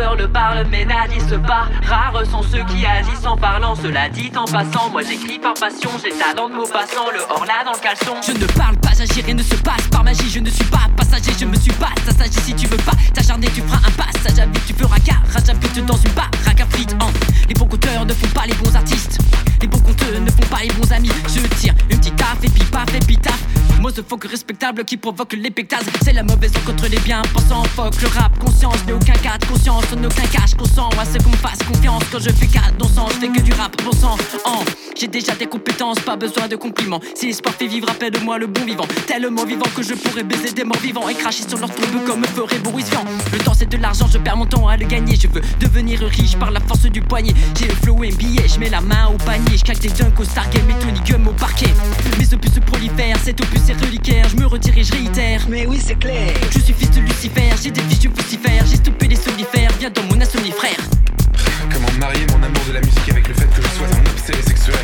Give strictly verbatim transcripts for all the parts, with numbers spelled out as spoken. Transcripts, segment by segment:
peur ne parle mais n'agissent pas. Rares sont ceux qui agissent en parlant. Cela dit en passant, moi j'écris par passion. J'ai le talent de mots passants, le hors-là dans le caleçon. Je ne parle pas, j'agis, rien ne se passe par magie. Je ne suis pas passager, je me suis pas s'agit. Si tu veux pas t'acharner, tu feras un passage à vide. Tu feras garage à but dans une baraque à frites. hein. Les bons conteurs ne font pas les bons artistes. Les bons conteurs ne font pas les bons amis. Je tire une petite taf et puis paf et puis taf. Moi ce folk respectable qui provoque les pectazes. C'est la mauvaise contre les bien pensants. Fuck le rap, conscience, n'ai aucun cas de conscience. En aucun cas je consens à ce qu'on me fasse confiance. Quand je fais cas non sang, je fais que du rap bon sang. oh. J'ai déjà des compétences, pas besoin de compliments. Si l'espoir fait vivre, appelle-moi le bon vivant. Tellement vivant que je pourrais baiser des morts vivants et cracher sur leur tombe comme me ferait Boris Vian. Le temps c'est de l'argent, je perds mon temps à le gagner. Je veux devenir riche par la force du poignet. J'ai le flow et un billet, je mets la main au panier. Je claque des dunks au Stargame et Tony Gum au parquet. Mes opus se prolifèrent, cet opus est reliquaire. Je me retire et je réitère. Mais oui c'est clair. Je suis fils de Lucifer, j'ai des fiches de Lucifer. J'ai stoppé les solifères, viens dans mon insomnie frère. Comment marier mon amour de la musique avec le fait que je sois un obsédé sexuel?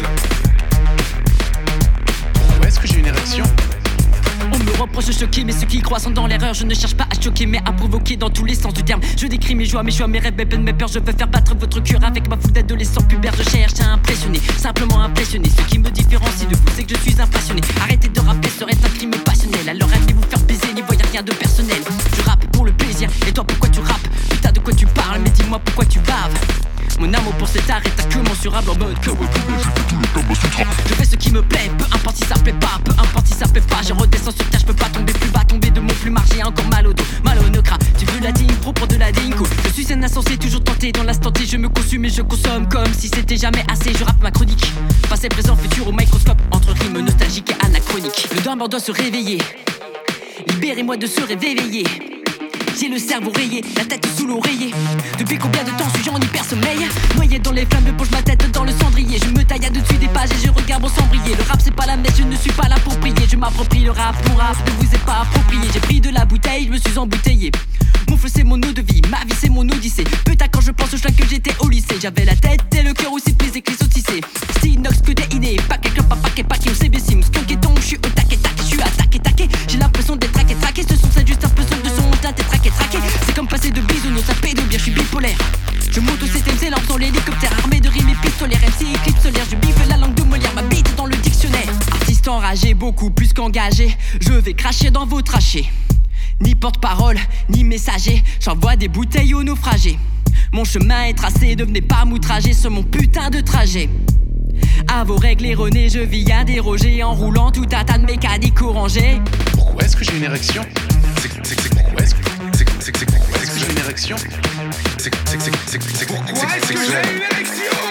Pourquoi est-ce que j'ai une érection? On me reproche de choquer, mais ceux qui croient sont dans l'erreur. Je ne cherche pas à choquer, mais à provoquer dans tous les sens du terme. Je décris mes joies, mes choix, mes rêves, mes peines, mes peurs. Je veux faire battre votre cœur avec ma foule d'adolescents pubères. Je cherche à impressionner, simplement impressionner. Ce qui me différencie de vous, c'est que je suis impassionné. Arrêtez de rapper serait un crime passionnel. Alors allez vous faire baiser, n'y voyez rien de personnel. Je rappe pour le plaisir, et toi pourquoi tu rappes? Putain de quoi tu parles, mais dis-moi pourquoi tu baves. Mon amour pour cet art est incommensurable en mode que je fais ce qui me plaît, peu importe si ça plaît pas, peu importe si ça plaît pas. Je redescends sur terre, je peux pas tomber plus bas, tomber de mon plumard, j'ai encore mal au dos, mal au nocra. Tu veux la digne pro pour de la dingo. Je suis un insensé, toujours tenté dans l'instant T. Je me consume et je consomme comme si c'était jamais assez. Je rappe ma chronique, passé, présent, futur au microscope. Entre rimes nostalgiques et anachroniques. Le dormeur doit se réveiller, libérez-moi de ce réveiller. J'ai le cerveau rayé, la tête sous l'oreiller. Depuis combien de temps suis-je en hyper-sommeil? Noyé dans les flammes, je plonge ma tête dans le cendrier. Je me taille à dessus des pages et je regarde mon cendrier. Le rap c'est pas la messe, je ne suis pas là pour prier. Je m'approprie le rap, mon rap ne vous est pas approprié. J'ai pris de la bouteille, je me suis embouteillé. Mon feu c'est mon eau de vie, ma vie c'est mon odyssée. Putain quand je pense au chemin que j'étais au lycée. J'avais la tête et le cœur aussi pris et qui sautissait. C'est inox que des idées, paquet clope, paquet paquet, on s'est baissé. M'skank et tombe, je suis au taquet taquet, je suis attaqué taqué. J'ai l'impression d'être traqué traqué, ce son c'est juste un peu son de son teint et traqué traqué. C'est comme passer de bisounours à pédo, bien je suis bipolaire. Je monte au septième, c'est l'ordre dans l'hélicoptère. Armé de rimes et pistolaires, M C éclipse solaire. Je biffe la langue de Molière, ma bite dans le dictionnaire. Artiste enragé, beaucoup plus qu'engagé. Je vais cracher dans vos trachées. Ni porte-parole, ni messager. J'envoie des bouteilles aux naufragés. Mon chemin est tracé, devenez pas m'outrager sur mon putain de trajet. À vos règles erronées, je vis à déroger en roulant tout un tas de mécaniques orangées. Pourquoi est-ce que j'ai une érection? C'est c'est c'est pourquoi est-ce que c'est c'est c'est pourquoi est-ce que j'ai une érection? C'est c'est c'est c'est c'est Pourquoi est-ce que j'ai une érection?